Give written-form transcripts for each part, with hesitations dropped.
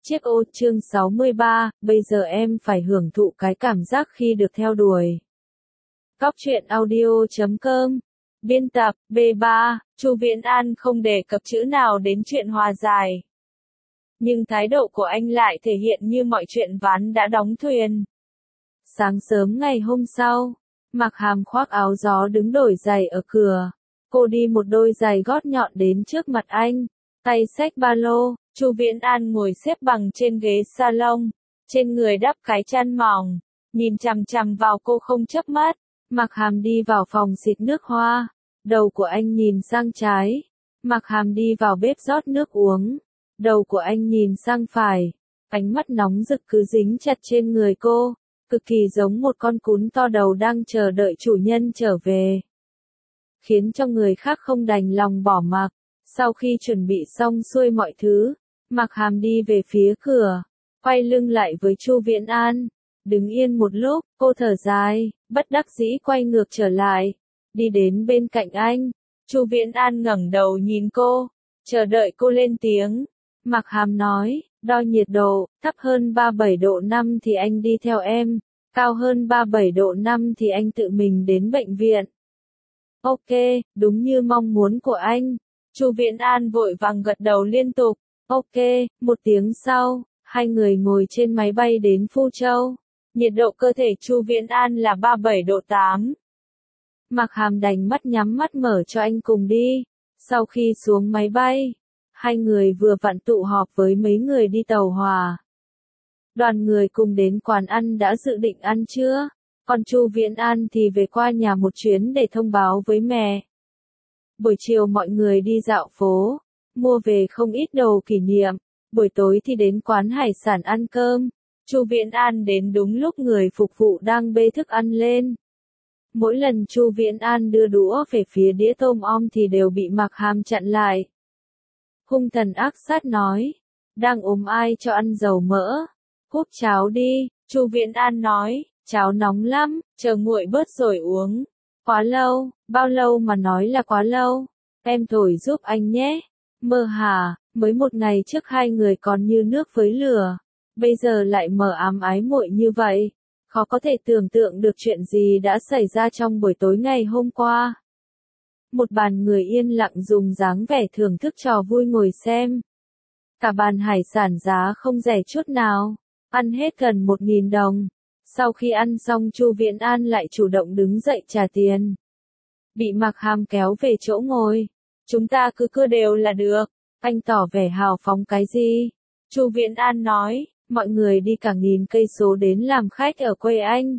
Chiếc ô chương 63, bây giờ em phải hưởng thụ cái cảm giác khi được theo đuổi. Cóc truyện audio.com. Biên tập, B3, Chu Viễn An không đề cập chữ nào đến chuyện hòa giải. Nhưng thái độ của anh lại thể hiện như mọi chuyện ván đã đóng thuyền. Sáng sớm ngày hôm sau, Mạc Hàm khoác áo gió đứng đổi giày ở cửa. Cô đi một đôi giày gót nhọn đến trước mặt anh, tay xách ba lô. Chu Viễn An ngồi xếp bằng trên ghế salon, trên người đắp cái chăn mỏng, nhìn chằm chằm vào cô không chớp mắt. Mạc Hàm đi vào phòng xịt nước hoa, đầu của anh nhìn sang trái. Mạc Hàm đi vào bếp rót nước uống, đầu của anh nhìn sang phải. Ánh mắt nóng rực cứ dính chặt trên người cô, cực kỳ giống một con cún to đầu đang chờ đợi chủ nhân trở về, khiến cho người khác không đành lòng bỏ mặc. Sau khi chuẩn bị xong xuôi mọi thứ, Mạc Hàm đi về phía cửa, quay lưng lại với Chu Viễn An. Đứng yên một lúc, cô thở dài, bất đắc dĩ quay ngược trở lại, đi đến bên cạnh anh. Chu Viễn An ngẩng đầu nhìn cô, chờ đợi cô lên tiếng. Mạc Hàm nói, đo nhiệt độ, thấp hơn 37 độ 5 thì anh đi theo em, cao hơn 37 độ 5 thì anh tự mình đến bệnh viện. Ok, đúng như mong muốn của anh. Chu Viễn An vội vàng gật đầu liên tục. Ok, một tiếng sau, hai người ngồi trên máy bay đến Phu Châu. Nhiệt độ cơ thể Chu Viễn An là 37 độ 8. Mạc Hàm đành mắt nhắm mắt mở cho anh cùng đi. Sau khi xuống máy bay, hai người vừa vặn tụ họp với mấy người đi tàu hỏa. Đoàn người cùng đến quán ăn đã dự định ăn trưa, còn Chu Viễn An thì về qua nhà một chuyến để thông báo với mẹ. Buổi chiều mọi người đi dạo phố, mua về không ít đồ kỷ niệm. Buổi tối thì đến quán hải sản ăn cơm. Chu Viễn An đến đúng lúc người phục vụ đang bê thức ăn lên. Mỗi lần Chu Viễn An đưa đũa về phía đĩa tôm om thì đều bị Mạc Hàm chặn lại. Hung thần ác sát nói, đang ốm ai cho ăn dầu mỡ. Húp cháo đi, Chu Viễn An nói, cháo nóng lắm, chờ nguội bớt rồi uống. Quá lâu, bao lâu mà nói là quá lâu, em thổi giúp anh nhé. Mơ hả, mới một ngày trước hai người còn như nước với lửa, bây giờ lại mờ ám ái muội như vậy. Khó có thể tưởng tượng được chuyện gì đã xảy ra trong buổi tối ngày hôm qua. Một bàn người yên lặng dùng dáng vẻ thưởng thức trò vui ngồi xem. Cả bàn hải sản giá không rẻ chút nào, ăn hết gần 1.000 đồng. Sau khi ăn xong Chu Viễn An lại chủ động đứng dậy trả tiền. Bị Mạc Hàm kéo về chỗ ngồi. Chúng ta cứ cưa đều là được. Anh tỏ vẻ hào phóng cái gì? Chu Viễn An nói, mọi người đi cả 1.000 cây số đến làm khách ở quê anh.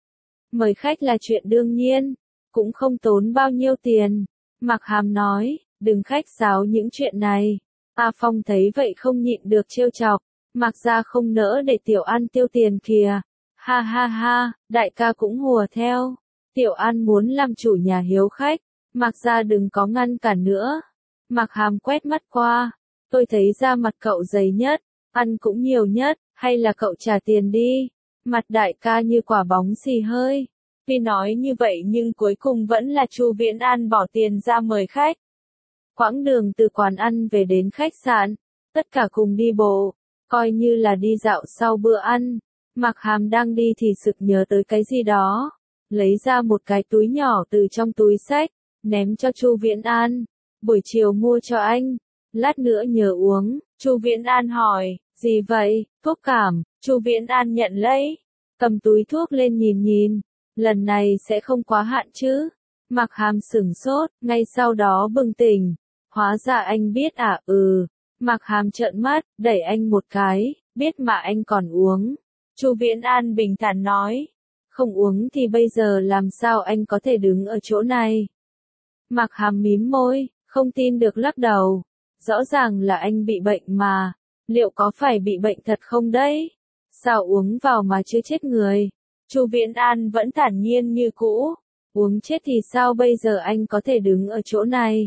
Mời khách là chuyện đương nhiên, cũng không tốn bao nhiêu tiền. Mạc Hàm nói, đừng khách sáo những chuyện này. A Phong thấy vậy không nhịn được trêu chọc. Mạc gia không nỡ để Tiểu An tiêu tiền kìa. Ha ha ha, đại ca cũng hùa theo. Tiểu An muốn làm chủ nhà hiếu khách, Mạc gia đừng có ngăn cản nữa. Mạc Hàm quét mắt qua, tôi thấy da mặt cậu dày nhất, ăn cũng nhiều nhất, hay là cậu trả tiền đi. Mặt đại ca như quả bóng xì hơi. Tuy nói như vậy nhưng cuối cùng vẫn là Chu Viễn An bỏ tiền ra mời khách. Quãng đường từ quán ăn về đến khách sạn, tất cả cùng đi bộ, coi như là đi dạo sau bữa ăn. Mạc Hàm đang đi thì sực nhớ tới cái gì đó, lấy ra một cái túi nhỏ từ trong túi xách, ném cho Chu Viễn An. Buổi chiều mua cho anh, lát nữa nhớ uống. Chu Viễn An hỏi, gì vậy? Thuốc cảm. Chu Viễn An nhận lấy, cầm túi thuốc lên nhìn nhìn, lần này sẽ không quá hạn chứ? Mạc Hàm sửng sốt, ngay sau đó bừng tỉnh, hóa ra anh biết à? Mạc Hàm trợn mắt, đẩy anh một cái, biết mà anh còn uống. Chu Viễn An bình thản nói, không uống thì bây giờ làm sao anh có thể đứng ở chỗ này? Mạc Hàm mím môi, không tin được lắc đầu. Rõ ràng là anh bị bệnh mà, liệu có phải bị bệnh thật không đấy? Sao uống vào mà chưa chết người? Chu Viễn An vẫn thản nhiên như cũ, uống chết thì sao bây giờ anh có thể đứng ở chỗ này?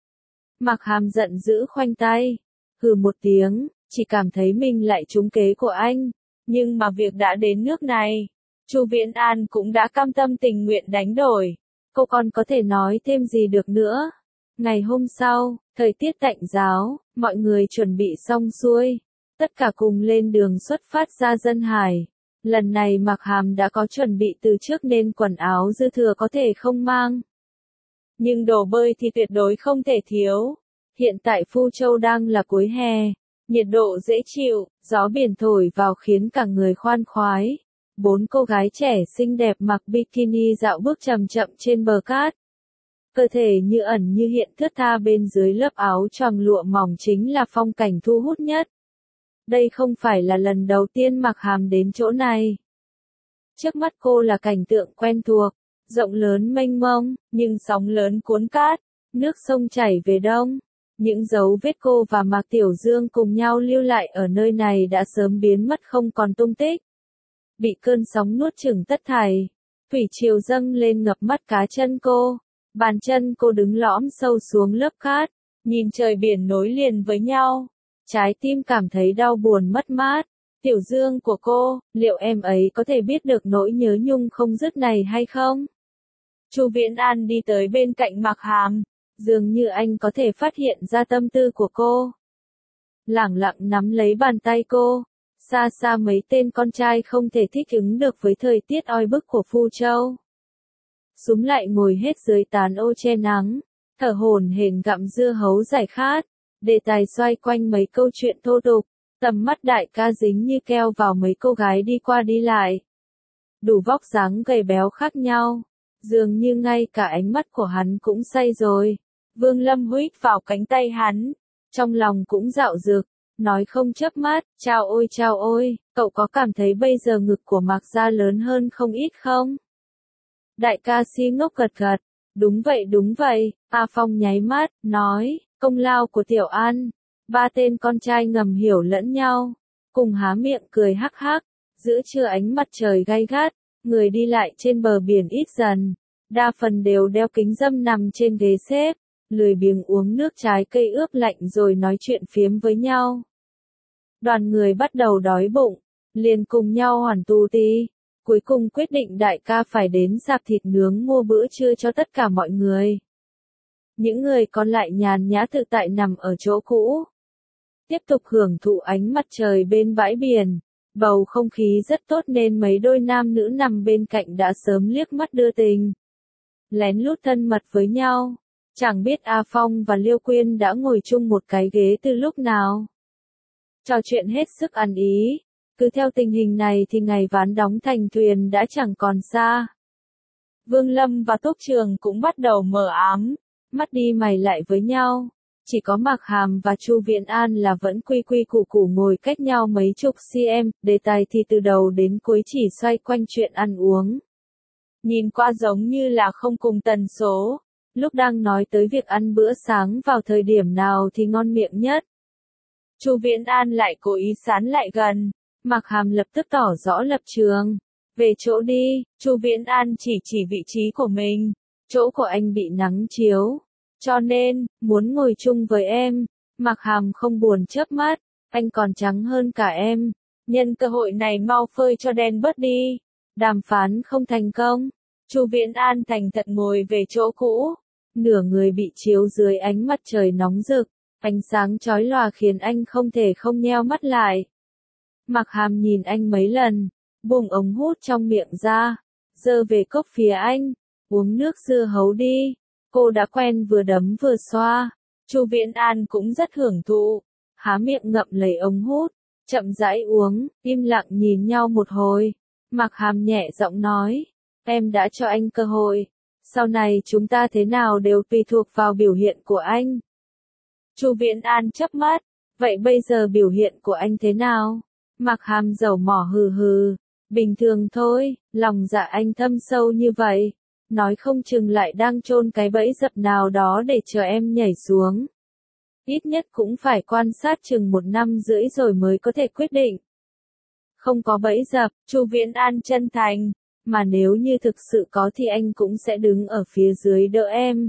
Mạc Hàm giận dữ khoanh tay, hừ một tiếng, chỉ cảm thấy mình lại trúng kế của anh. Nhưng mà việc đã đến nước này, Chu Viễn An cũng đã cam tâm tình nguyện đánh đổi. Cô còn có thể nói thêm gì được nữa? Ngày hôm sau, thời tiết tạnh ráo, mọi người chuẩn bị xong xuôi. Tất cả cùng lên đường xuất phát ra dân hải. Lần này Mạc Hàm đã có chuẩn bị từ trước nên quần áo dư thừa có thể không mang. Nhưng đồ bơi thì tuyệt đối không thể thiếu. Hiện tại Phu Châu đang là cuối hè, nhiệt độ dễ chịu, gió biển thổi vào khiến cả người khoan khoái. 4 cô gái trẻ xinh đẹp mặc bikini dạo bước chậm chậm trên bờ cát. Cơ thể như ẩn như hiện thướt tha bên dưới lớp áo choàng lụa mỏng chính là phong cảnh thu hút nhất. Đây không phải là lần đầu tiên Mạc Hàm đến chỗ này. Trước mắt cô là cảnh tượng quen thuộc, rộng lớn mênh mông, nhưng sóng lớn cuốn cát, nước sông chảy về đông. Những dấu vết cô và Mạc Tiểu Dương cùng nhau lưu lại ở nơi này đã sớm biến mất không còn tung tích. Bị cơn sóng nuốt chửng tất thảy, thủy triều dâng lên ngập mắt cá chân cô. Bàn chân cô đứng lõm sâu xuống lớp cát, nhìn trời biển nối liền với nhau. Trái tim cảm thấy đau buồn mất mát. Tiểu Dương của cô, liệu em ấy có thể biết được nỗi nhớ nhung không dứt này hay không? Chu Viễn An đi tới bên cạnh Mạc Hàm, dường như anh có thể phát hiện ra tâm tư của cô. Lẳng lặng nắm lấy bàn tay cô, xa xa mấy tên con trai không thể thích ứng được với thời tiết oi bức của Phu Châu. Súm lại ngồi hết dưới tán ô che nắng, thở hổn hển gặm dưa hấu giải khát, đề tài xoay quanh mấy câu chuyện thô tục, tầm mắt đại ca dính như keo vào mấy cô gái đi qua đi lại. Đủ vóc dáng gầy béo khác nhau, dường như ngay cả ánh mắt của hắn cũng say rồi. Vương Lâm huýt vào cánh tay hắn, trong lòng cũng dạo dực, nói không chớp mắt, chao ôi, cậu có cảm thấy bây giờ ngực của Mạc Gia lớn hơn không ít không? Đại ca si ngốc gật gật, đúng vậy, A Phong nháy mắt, nói, công lao của Tiểu An. 3 tên con trai ngầm hiểu lẫn nhau, cùng há miệng cười hắc hắc, giữa trưa ánh mặt trời gay gắt, người đi lại trên bờ biển ít dần, đa phần đều đeo kính râm nằm trên ghế xếp, lười biếng uống nước trái cây ướp lạnh rồi nói chuyện phiếm với nhau. Đoàn người bắt đầu đói bụng, liền cùng nhau hoàn tù tí. Cuối cùng quyết định đại ca phải đến sạp thịt nướng mua bữa trưa cho tất cả mọi người. Những người còn lại nhàn nhã tự tại nằm ở chỗ cũ. Tiếp tục hưởng thụ ánh mặt trời bên bãi biển. Bầu không khí rất tốt nên mấy đôi nam nữ nằm bên cạnh đã sớm liếc mắt đưa tình. Lén lút thân mật với nhau. Chẳng biết A Phong và Liêu Quyên đã ngồi chung một cái ghế từ lúc nào. Trò chuyện hết sức ăn ý. Cứ theo tình hình này thì ngày ván đóng thành thuyền đã chẳng còn xa. Vương Lâm và Túc Trường cũng bắt đầu mờ ám, mắt đi mày lại với nhau. Chỉ có Mạc Hàm và Chu Viễn An là vẫn quy quy củ củ ngồi cách nhau mấy chục cm, đề tài thì từ đầu đến cuối chỉ xoay quanh chuyện ăn uống. Nhìn qua giống như là không cùng tần số, lúc đang nói tới việc ăn bữa sáng vào thời điểm nào thì ngon miệng nhất. Chu Viễn An lại cố ý sán lại gần. Mạc Hàm lập tức tỏ rõ lập trường. Về chỗ đi, Chu Viễn An chỉ vị trí của mình. Chỗ của anh bị nắng chiếu. Cho nên, muốn ngồi chung với em. Mạc Hàm không buồn chớp mắt. Anh còn trắng hơn cả em. Nhân cơ hội này mau phơi cho đen bớt đi. Đàm phán không thành công. Chu Viễn An thành thật ngồi về chỗ cũ. Nửa người bị chiếu dưới ánh mặt trời nóng rực. Ánh sáng chói lòa khiến anh không thể không nheo mắt lại. Mạc Hàm nhìn anh mấy lần, buông ống hút trong miệng ra, giơ về cốc phía anh, uống nước dưa hấu đi. Cô đã quen vừa đấm vừa xoa. Chu Viễn An cũng rất hưởng thụ, há miệng ngậm lấy ống hút, chậm rãi uống, im lặng nhìn nhau một hồi. Mạc Hàm nhẹ giọng nói, em đã cho anh cơ hội, sau này chúng ta thế nào đều tùy thuộc vào biểu hiện của anh. Chu Viễn An chớp mắt, vậy bây giờ biểu hiện của anh thế nào? Mạc Hàm dầu mỏ hừ hừ, bình thường thôi, lòng dạ anh thâm sâu như vậy, nói không chừng lại đang chôn cái bẫy dập nào đó để chờ em nhảy xuống. Ít nhất cũng phải quan sát chừng 1 năm rưỡi rồi mới có thể quyết định. Không có bẫy dập, Chu Viễn An chân thành, mà nếu như thực sự có thì anh cũng sẽ đứng ở phía dưới đỡ em.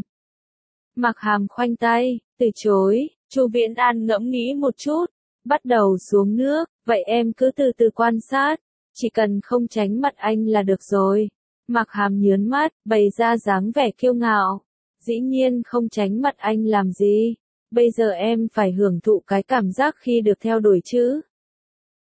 Mạc Hàm khoanh tay, từ chối. Chu Viễn An ngẫm nghĩ một chút, bắt đầu xuống nước, vậy em cứ từ từ quan sát, chỉ cần không tránh mặt anh là được rồi. Mạc Hàm nhớn mắt, bày ra dáng vẻ kiêu ngạo. Dĩ nhiên không tránh mặt anh làm gì, bây giờ em phải hưởng thụ cái cảm giác khi được theo đuổi chứ.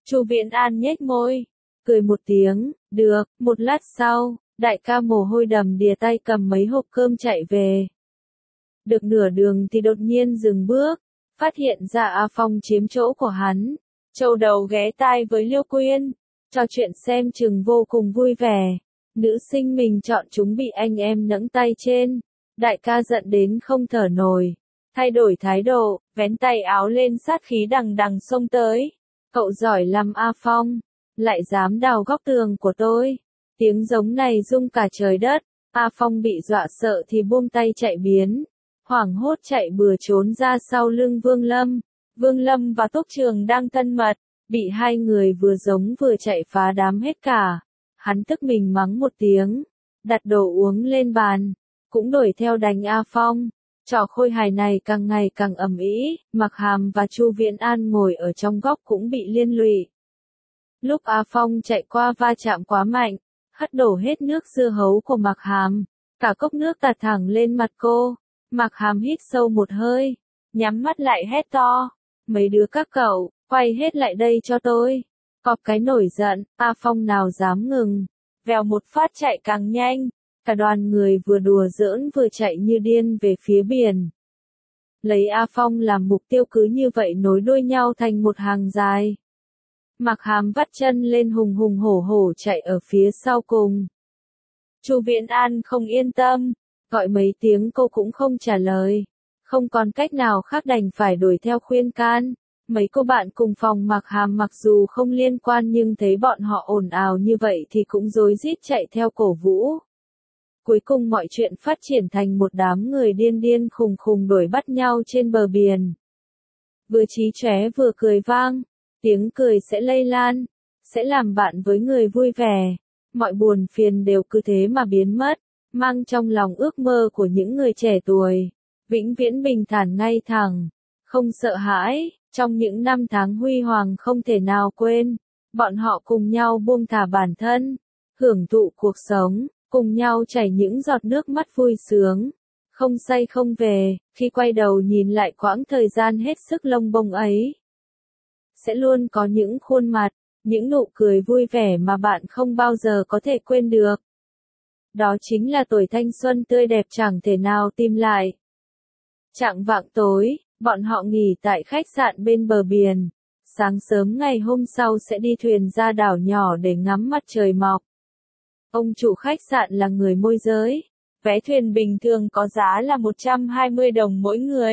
Chu Viễn An nhếch môi, cười một tiếng, được, một lát sau, đại ca mồ hôi đầm đìa tay cầm mấy hộp cơm chạy về. Được nửa đường thì đột nhiên dừng bước, phát hiện ra A Phong chiếm chỗ của hắn. Châu đầu ghé tai với Liêu Quyên, trò chuyện xem chừng vô cùng vui vẻ. Nữ sinh mình chọn chúng bị anh em nẫng tay trên. Đại ca giận đến không thở nổi, thay đổi thái độ, vén tay áo lên sát khí đằng đằng xông tới. Cậu giỏi lắm A Phong, lại dám đào góc tường của tôi. Tiếng giống này rung cả trời đất, A Phong bị dọa sợ thì buông tay chạy biến. Hoảng hốt chạy bừa trốn ra sau lưng Vương Lâm. Vương Lâm và Túc Trường đang thân mật, bị hai người vừa giống vừa chạy phá đám hết cả. Hắn tức mình mắng một tiếng, đặt đồ uống lên bàn, cũng đuổi theo đánh A Phong. Trò khôi hài này càng ngày càng ầm ĩ, Mạc Hàm và Chu Viễn An ngồi ở trong góc cũng bị liên lụy. Lúc A Phong chạy qua va chạm quá mạnh, hất đổ hết nước dưa hấu của Mạc Hàm, cả cốc nước tạt thẳng lên mặt cô. Mạc Hàm hít sâu một hơi, nhắm mắt lại hét to, mấy đứa các cậu, quay hết lại đây cho tôi. Cọp cái nổi giận, A Phong nào dám ngừng, vèo một phát chạy càng nhanh, cả đoàn người vừa đùa giỡn vừa chạy như điên về phía biển. Lấy A Phong làm mục tiêu cứ như vậy nối đuôi nhau thành một hàng dài. Mạc Hàm vắt chân lên hùng hùng hổ hổ chạy ở phía sau cùng. Chu Viễn An không yên tâm, gọi mấy tiếng cô cũng không trả lời. Không còn cách nào khác đành phải đuổi theo khuyên can. Mấy cô bạn cùng phòng Mạc Hàm mặc dù không liên quan nhưng thấy bọn họ ồn ào như vậy thì cũng rối rít chạy theo cổ vũ. Cuối cùng mọi chuyện phát triển thành một đám người điên điên khùng khùng đuổi bắt nhau trên bờ biển. Vừa chí chóe vừa cười vang, tiếng cười sẽ lây lan, sẽ làm bạn với người vui vẻ. Mọi buồn phiền đều cứ thế mà biến mất, mang trong lòng ước mơ của những người trẻ tuổi. Vĩnh viễn bình thản ngay thẳng, không sợ hãi. Trong những năm tháng huy hoàng không thể nào quên, bọn họ cùng nhau buông thả bản thân, hưởng thụ cuộc sống, cùng nhau chảy những giọt nước mắt vui sướng, không say không về. Khi quay đầu nhìn lại quãng thời gian hết sức lông bông ấy, sẽ luôn có những khuôn mặt, những nụ cười vui vẻ mà bạn không bao giờ có thể quên được. Đó chính là tuổi thanh xuân tươi đẹp chẳng thể nào tìm lại. Chạng vạng tối, bọn họ nghỉ tại khách sạn bên bờ biển. Sáng sớm ngày hôm sau sẽ đi thuyền ra đảo nhỏ để ngắm mặt trời mọc. Ông chủ khách sạn là người môi giới. Vé thuyền bình thường có giá là 120 đồng mỗi người.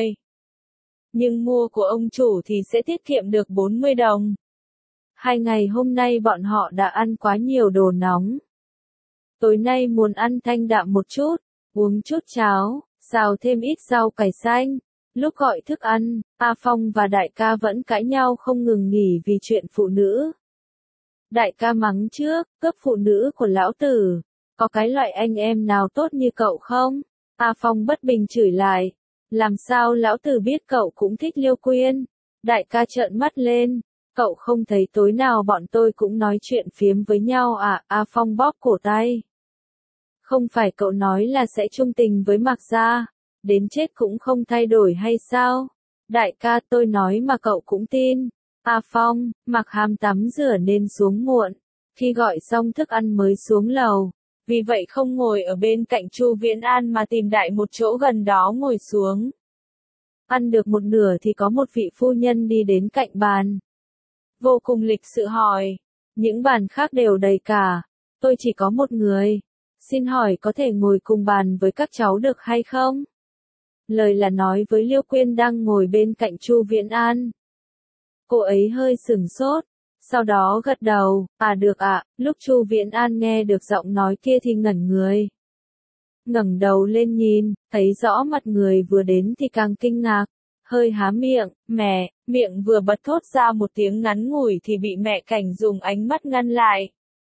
Nhưng mua của ông chủ thì sẽ tiết kiệm được 40 đồng. 2 ngày hôm nay bọn họ đã ăn quá nhiều đồ nóng. Tối nay muốn ăn thanh đạm một chút, uống chút cháo, xào thêm ít rau cải xanh. Lúc gọi thức ăn, A Phong và đại ca vẫn cãi nhau không ngừng nghỉ vì chuyện phụ nữ. Đại ca mắng trước, cướp phụ nữ của lão tử, có cái loại anh em nào tốt như cậu không? A Phong bất bình chửi lại, làm sao lão tử biết cậu cũng thích Liêu Quyên? Đại ca trợn mắt lên, cậu không thấy tối nào bọn tôi cũng nói chuyện phiếm với nhau à? A Phong bóp cổ tay. Không phải cậu nói là sẽ trung tình với Mạc gia, đến chết cũng không thay đổi hay sao? Đại ca tôi nói mà cậu cũng tin. A Phong, Mạc Hàm tắm rửa nên xuống muộn, khi gọi xong thức ăn mới xuống lầu, vì vậy không ngồi ở bên cạnh Chu Viễn An mà tìm đại một chỗ gần đó ngồi xuống. Ăn được một nửa thì có một vị phu nhân đi đến cạnh bàn. Vô cùng lịch sự hỏi, những bàn khác đều đầy cả, tôi chỉ có một người, xin hỏi có thể ngồi cùng bàn với các cháu được hay không? Lời là nói với Liêu Quyên đang ngồi bên cạnh Chu Viễn An. Cô ấy hơi sửng sốt, sau đó gật đầu, à được ạ. Lúc Chu Viễn An nghe được giọng nói kia thì ngẩn người. Ngẩng đầu lên nhìn, thấy rõ mặt người vừa đến thì càng kinh ngạc, hơi há miệng, mẹ, miệng vừa bật thốt ra một tiếng ngắn ngủi thì bị mẹ Cảnh dùng ánh mắt ngăn lại.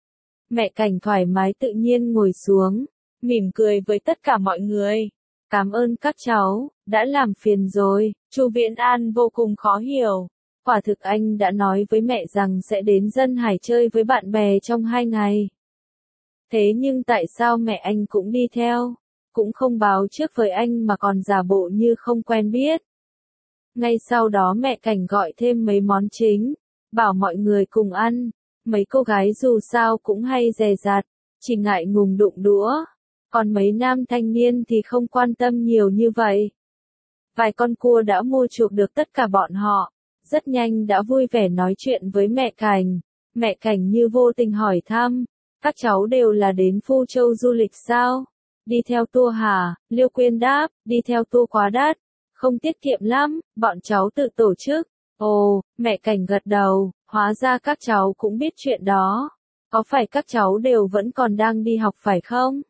Mẹ Cảnh thoải mái tự nhiên ngồi xuống, mỉm cười với tất cả mọi người. Cảm ơn các cháu, đã làm phiền rồi. Chu Viễn An vô cùng khó hiểu. Quả thực anh đã nói với mẹ rằng sẽ đến Dân Hải chơi với bạn bè trong 2 ngày. Thế nhưng tại sao mẹ anh cũng đi theo? Cũng không báo trước với anh mà còn giả bộ như không quen biết. Ngay sau đó mẹ Cảnh gọi thêm mấy món chính. bảo mọi người cùng ăn. Mấy cô gái dù sao cũng hay dè dặt, chỉ ngại ngùng đụng đũa. Còn mấy nam thanh niên thì không quan tâm nhiều như vậy. Vài con cua đã mua chuộc được tất cả bọn họ, rất nhanh đã vui vẻ nói chuyện với mẹ Cảnh. Mẹ Cảnh như vô tình hỏi thăm, các cháu đều là đến Phu Châu du lịch sao? Đi theo tour hả? Liêu Quyên đáp, đi theo tour quá đắt, không tiết kiệm lắm, bọn cháu tự tổ chức. Ồ, mẹ Cảnh gật đầu, hóa ra các cháu cũng biết chuyện đó. Có phải các cháu đều vẫn còn đang đi học phải không?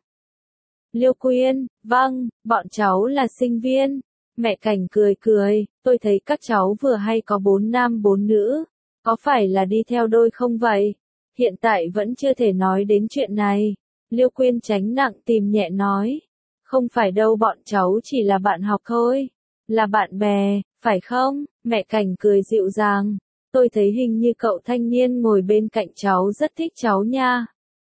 Liêu Quyên, vâng, bọn cháu là sinh viên. Mẹ Cảnh cười cười, tôi thấy các cháu vừa hay có 4 nam 4 nữ. Có phải là đi theo đôi không vậy? Hiện tại vẫn chưa thể nói đến chuyện này. Liêu Quyên tránh nặng tìm nhẹ nói. Không phải đâu, bọn cháu chỉ là bạn học thôi. Là bạn bè, phải không? Mẹ Cảnh cười dịu dàng. Tôi thấy hình như cậu thanh niên ngồi bên cạnh cháu rất thích cháu nha.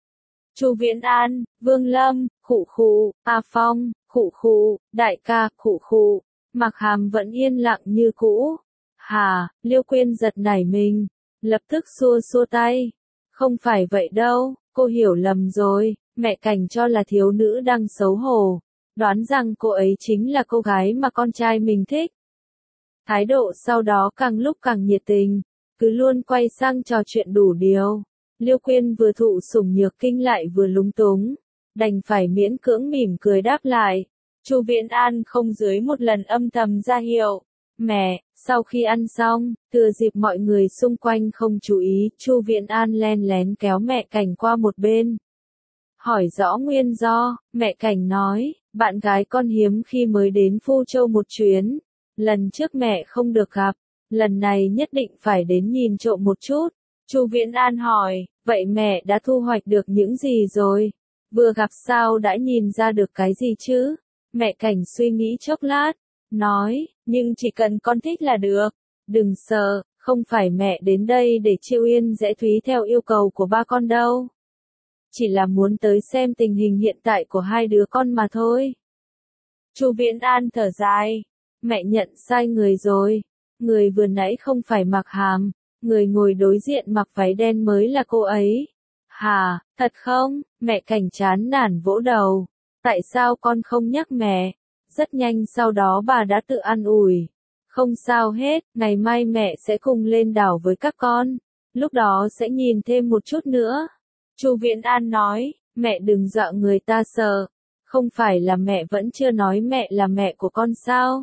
Chu Viễn An, Vương Lâm, khụ khụ, A Phong, khụ khụ, đại ca, khụ khụ. Mạc Hàm vẫn yên lặng như cũ. Hà, Liêu Quyên giật nảy mình, lập tức xua xua tay. Không phải vậy đâu, cô hiểu lầm rồi, mẹ Cảnh cho là thiếu nữ đang xấu hổ, đoán rằng cô ấy chính là cô gái mà con trai mình thích. Thái độ sau đó càng lúc càng nhiệt tình, cứ luôn quay sang trò chuyện đủ điều. Liêu Quyên vừa thụ sủng nhược kinh lại vừa lúng túng, đành phải miễn cưỡng mỉm cười đáp lại. Chu Viễn An không dưới một lần âm thầm ra hiệu. Mẹ, sau khi ăn xong, thừa dịp mọi người xung quanh không chú ý, Chu Viễn An len lén kéo mẹ Cảnh qua một bên. Hỏi rõ nguyên do, mẹ Cảnh nói, bạn gái con hiếm khi mới đến Phu Châu một chuyến. Lần trước mẹ không được gặp, lần này nhất định phải đến nhìn trộm một chút. Chu Viễn An hỏi, vậy mẹ đã thu hoạch được những gì rồi? Vừa gặp sao đã nhìn ra được cái gì chứ? Mẹ Cảnh suy nghĩ chốc lát, nói, nhưng chỉ cần con thích là được. Đừng sợ, không phải mẹ đến đây để chiêu yên dễ thúy theo yêu cầu của ba con đâu. Chỉ là muốn tới xem tình hình hiện tại của hai đứa con mà thôi. Chu Viễn An thở dài, mẹ nhận sai người rồi. Người vừa nãy không phải Mạc Hàm, người ngồi đối diện mặc váy đen mới là cô ấy. Hà, thật không? Mẹ Cảnh chán nản vỗ đầu. Tại sao con không nhắc mẹ? Rất nhanh sau đó bà đã tự an ủi. Không sao hết, ngày mai mẹ sẽ cùng lên đảo với các con. Lúc đó sẽ nhìn thêm một chút nữa. Chu Viễn An nói, mẹ đừng dọa người ta sợ. Không phải là mẹ vẫn chưa nói mẹ là mẹ của con sao?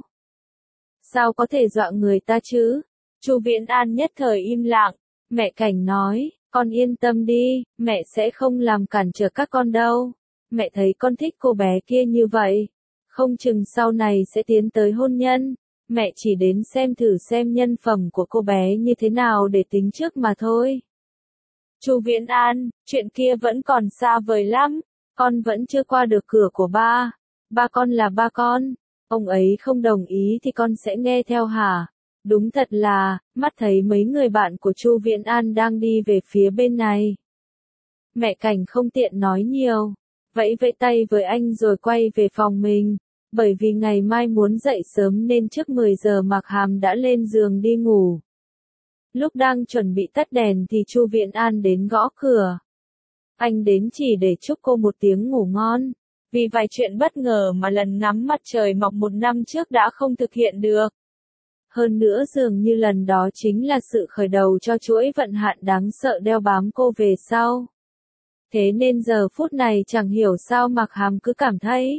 Sao có thể dọa người ta chứ? Chu Viễn An nhất thời im lặng. Mẹ Cảnh nói, con yên tâm đi, mẹ sẽ không làm cản trở các con đâu. Mẹ thấy con thích cô bé kia như vậy, không chừng sau này sẽ tiến tới hôn nhân. Mẹ chỉ đến xem thử xem nhân phẩm của cô bé như thế nào để tính trước mà thôi. Chu Viễn An, chuyện kia vẫn còn xa vời lắm, con vẫn chưa qua được cửa của ba. Ba con là ba con, ông ấy không đồng ý thì con sẽ nghe theo hả? Đúng thật là, mắt thấy mấy người bạn của Chu Viễn An đang đi về phía bên này. Mẹ Cảnh không tiện nói nhiều, vẫy vẫy tay với anh rồi quay về phòng mình, bởi vì ngày mai muốn dậy sớm nên trước 10 giờ Mạc Hàm đã lên giường đi ngủ. Lúc đang chuẩn bị tắt đèn thì Chu Viễn An đến gõ cửa. Anh đến chỉ để chúc cô một tiếng ngủ ngon, vì vài chuyện bất ngờ mà lần ngắm mặt trời mọc 1 năm trước đã không thực hiện được. Hơn nữa dường như lần đó chính là sự khởi đầu cho chuỗi vận hạn đáng sợ đeo bám cô về sau. Thế nên giờ phút này chẳng hiểu sao Mạc Hàm cứ cảm thấy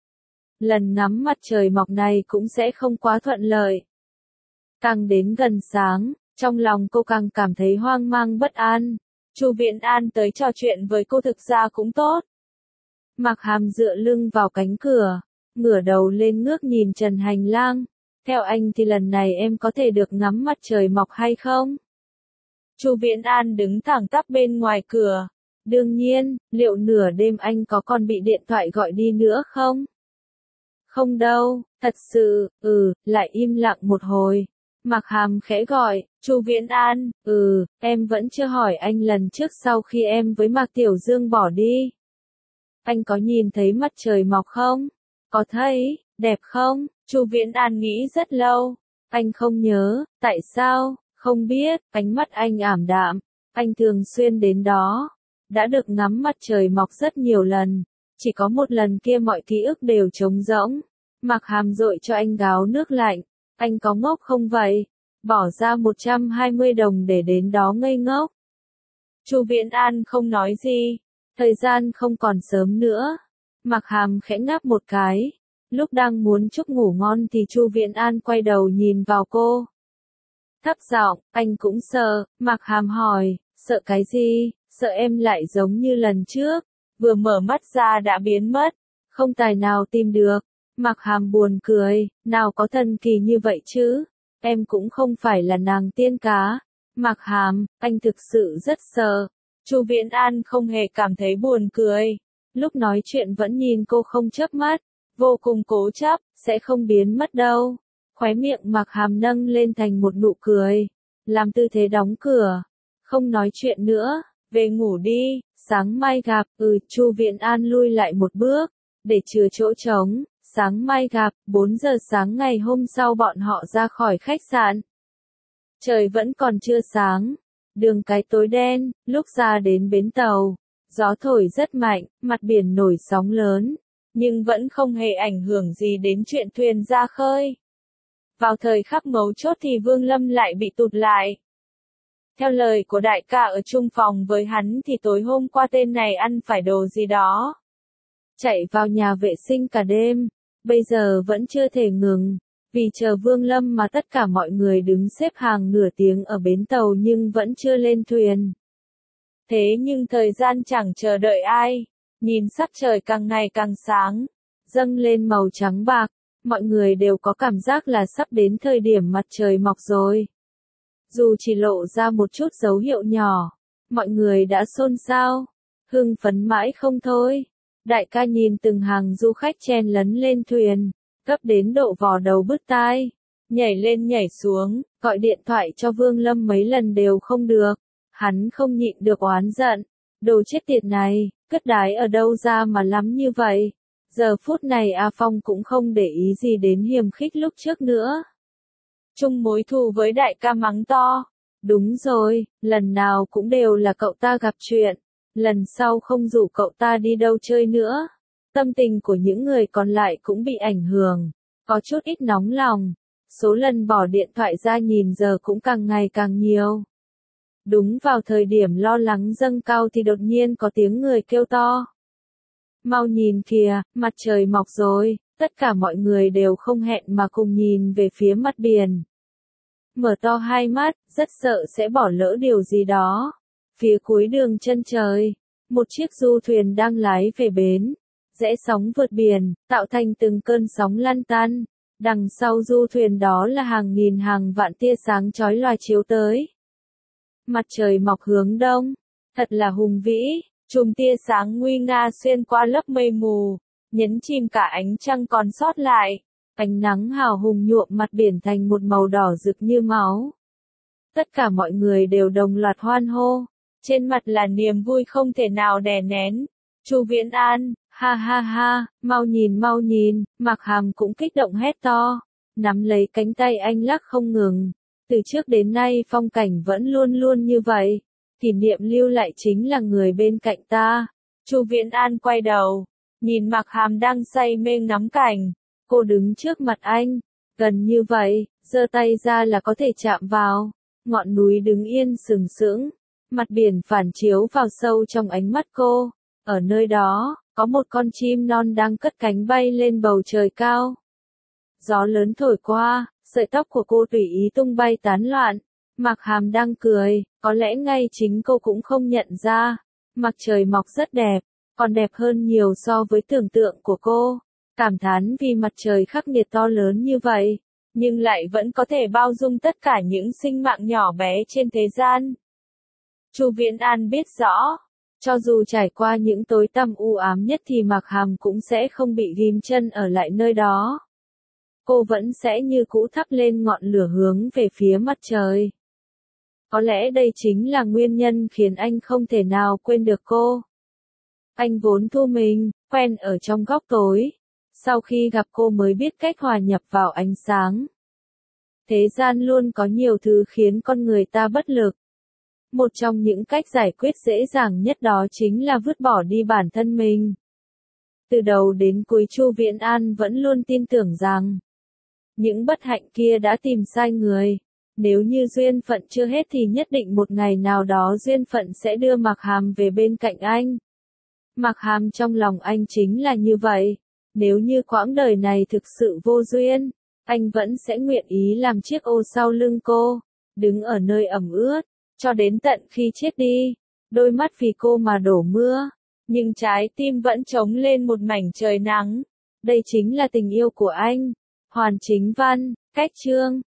lần ngắm mặt trời mọc này cũng sẽ không quá thuận lợi. Càng đến gần sáng, trong lòng cô càng cảm thấy hoang mang bất an. Chu Viễn An tới trò chuyện với cô thực ra cũng tốt. Mạc Hàm dựa lưng vào cánh cửa, ngửa đầu lên ngước nhìn trần hành lang. Theo anh thì lần này em có thể được ngắm mặt trời mọc hay không? Chu Viễn An đứng thẳng tắp bên ngoài cửa. Đương nhiên, liệu nửa đêm anh có còn bị điện thoại gọi đi nữa không? Không đâu, thật sự, lại im lặng một hồi. Mạc Hàm khẽ gọi, Chu Viễn An, em vẫn chưa hỏi anh lần trước sau khi em với Mạc Tiểu Dương bỏ đi. Anh có nhìn thấy mặt trời mọc không? Có thấy, đẹp không? Chu Viễn An nghĩ rất lâu. Anh không nhớ, tại sao? Không biết, ánh mắt anh ảm đạm, anh thường xuyên đến đó, đã được ngắm mặt trời mọc rất nhiều lần, chỉ có một lần kia mọi ký ức đều trống rỗng. Mạc Hàm dội cho anh gáo nước lạnh, anh có ngốc không vậy? Bỏ ra 120 đồng để đến đó ngây ngốc. Chu Viễn An không nói gì, thời gian không còn sớm nữa. Mạc Hàm khẽ ngáp một cái, lúc đang muốn chúc ngủ ngon thì Chu Viễn An quay đầu nhìn vào cô. Thấp giọng, anh cũng sợ. Mạc Hàm hỏi, sợ cái gì? Sợ em lại giống như lần trước, vừa mở mắt ra đã biến mất, không tài nào tìm được. Mạc Hàm buồn cười, nào có thần kỳ như vậy chứ, em cũng không phải là nàng tiên cá. Mạc Hàm, anh thực sự rất sợ. Chu Viễn An không hề cảm thấy buồn cười, lúc nói chuyện vẫn nhìn cô không chớp mắt, vô cùng cố chấp, sẽ không biến mất đâu. Khóe miệng Mạc Hàm nâng lên thành một nụ cười, làm tư thế đóng cửa, không nói chuyện nữa, về ngủ đi, sáng mai gặp. Chu Viễn An lui lại một bước, để chừa chỗ trống, sáng mai gặp. 4 giờ sáng ngày hôm sau bọn họ ra khỏi khách sạn. Trời vẫn còn chưa sáng, đường cái tối đen, lúc ra đến bến tàu, gió thổi rất mạnh, mặt biển nổi sóng lớn, nhưng vẫn không hề ảnh hưởng gì đến chuyện thuyền ra khơi. Vào thời khắc mấu chốt thì Vương Lâm lại bị tụt lại. Theo lời của đại ca ở chung phòng với hắn thì tối hôm qua tên này ăn phải đồ gì đó. Chạy vào nhà vệ sinh cả đêm, bây giờ vẫn chưa thể ngừng, vì chờ Vương Lâm mà tất cả mọi người đứng xếp hàng nửa tiếng ở bến tàu nhưng vẫn chưa lên thuyền. Thế nhưng thời gian chẳng chờ đợi ai, nhìn sắc trời càng ngày càng sáng, dâng lên màu trắng bạc, mọi người đều có cảm giác là sắp đến thời điểm mặt trời mọc rồi. Dù chỉ lộ ra một chút dấu hiệu nhỏ, mọi người đã xôn xao, hưng phấn mãi không thôi. Đại ca nhìn từng hàng du khách chen lấn lên thuyền, gấp đến độ vò đầu bứt tai, nhảy lên nhảy xuống, gọi điện thoại cho Vương Lâm mấy lần đều không được. Hắn không nhịn được oán giận, đồ chết tiệt này, cất đái ở đâu ra mà lắm như vậy. Giờ phút này A Phong cũng không để ý gì đến hiềm khích lúc trước nữa. Chung mối thù với đại ca mắng to. Đúng rồi, lần nào cũng đều là cậu ta gặp chuyện, lần sau không rủ cậu ta đi đâu chơi nữa. Tâm tình của những người còn lại cũng bị ảnh hưởng, có chút ít nóng lòng. Số lần bỏ điện thoại ra nhìn giờ cũng càng ngày càng nhiều. Đúng vào thời điểm lo lắng dâng cao thì đột nhiên có tiếng người kêu to. Mau nhìn kìa, mặt trời mọc rồi. Tất cả mọi người đều không hẹn mà cùng nhìn về phía mặt biển. Mở to hai mắt, rất sợ sẽ bỏ lỡ điều gì đó. Phía cuối đường chân trời, một chiếc du thuyền đang lái về bến. Rẽ sóng vượt biển, tạo thành từng cơn sóng lăn tăn. Đằng sau du thuyền đó là hàng nghìn hàng vạn tia sáng chói lòa chiếu tới. Mặt trời mọc hướng đông, thật là hùng vĩ, chùm tia sáng nguy nga xuyên qua lớp mây mù, nhấn chìm cả ánh trăng còn sót lại. Ánh nắng hào hùng nhuộm mặt biển thành một màu đỏ rực như máu. Tất cả mọi người đều đồng loạt hoan hô, trên mặt là niềm vui không thể nào đè nén. Chu Viễn An, ha ha ha, mau nhìn, Mạc Hàm cũng kích động hét to, nắm lấy cánh tay anh lắc không ngừng. Từ trước đến nay phong cảnh vẫn luôn luôn như vậy, kỷ niệm lưu lại chính là người bên cạnh ta. Chu Viễn An quay đầu, nhìn Mạc Hàm đang say mê ngắm cảnh. Cô đứng trước mặt anh, gần như vậy, giơ tay ra là có thể chạm vào. Ngọn núi đứng yên sừng sững, mặt biển phản chiếu vào sâu trong ánh mắt cô. Ở nơi đó, có một con chim non đang cất cánh bay lên bầu trời cao. Gió lớn thổi qua, sợi tóc của cô tùy ý tung bay tán loạn. Mạc Hàm đang cười, có lẽ ngay chính cô cũng không nhận ra. Mặt trời mọc rất đẹp, còn đẹp hơn nhiều so với tưởng tượng của cô. Cảm thán vì mặt trời khắc nghiệt to lớn như vậy, nhưng lại vẫn có thể bao dung tất cả những sinh mạng nhỏ bé trên thế gian. Chu Viễn An biết rõ, cho dù trải qua những tối tăm u ám nhất thì Mạc Hàm cũng sẽ không bị ghim chân ở lại nơi đó. Cô vẫn sẽ như cũ thắp lên ngọn lửa hướng về phía mặt trời. Có lẽ đây chính là nguyên nhân khiến anh không thể nào quên được cô. Anh vốn thu mình, quen ở trong góc tối. Sau khi gặp cô mới biết cách hòa nhập vào ánh sáng. Thế gian luôn có nhiều thứ khiến con người ta bất lực. Một trong những cách giải quyết dễ dàng nhất đó chính là vứt bỏ đi bản thân mình. Từ đầu đến cuối Chu Viễn An vẫn luôn tin tưởng rằng những bất hạnh kia đã tìm sai người. Nếu như duyên phận chưa hết thì nhất định một ngày nào đó duyên phận sẽ đưa Mạc Hàm về bên cạnh anh. Mạc Hàm trong lòng anh chính là như vậy. Nếu như quãng đời này thực sự vô duyên, anh vẫn sẽ nguyện ý làm chiếc ô sau lưng cô, đứng ở nơi ẩm ướt, cho đến tận khi chết đi. Đôi mắt vì cô mà đổ mưa, nhưng trái tim vẫn trống lên một mảnh trời nắng. Đây chính là tình yêu của anh. Hoàn Chính Văn, Cách Chương